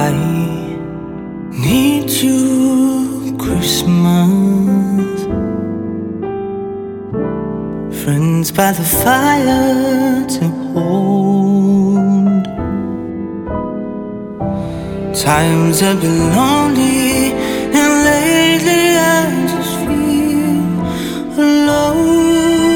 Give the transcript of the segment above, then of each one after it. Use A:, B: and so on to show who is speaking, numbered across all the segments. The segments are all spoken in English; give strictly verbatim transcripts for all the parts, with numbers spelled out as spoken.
A: I need you, Christmas. Friends by the fire to hold. Times have been lonely, and lately I just feel alone.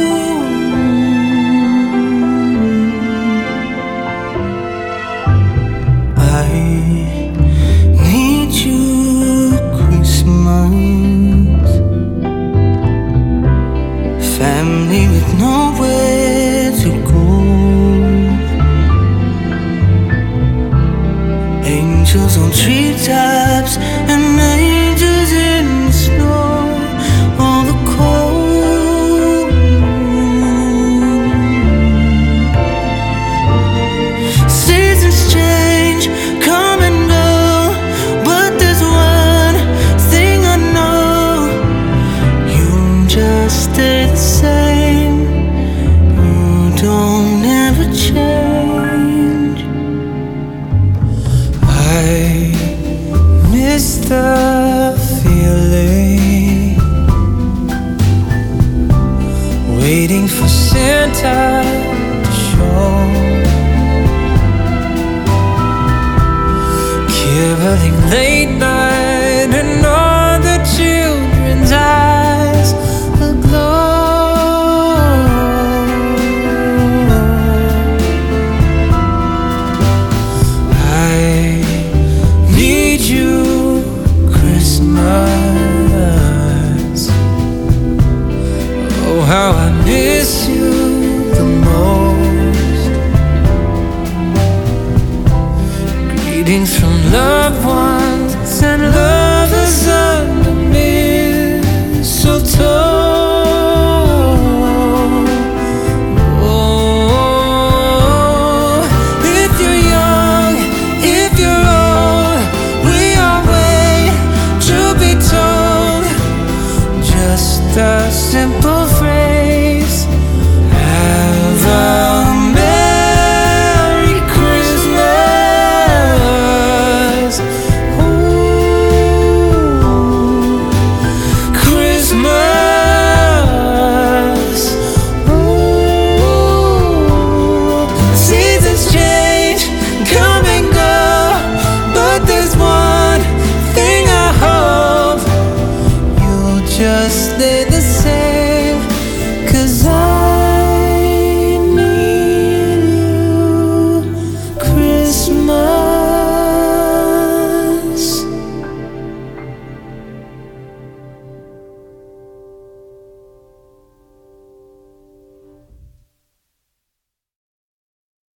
A: I need you, Christmas. Family with nowhere to go. Angels on treetops and angels in the snow. All the cold. Seasons change, come and go, but there's one thing I know: you just stay the same. You don't ever change. I miss the feeling, waiting for Santa to show, caroling late night and all the children's eyes aglow. I need you, Christmas. Oh, how I miss you the most. Greetings from loved ones and lovers of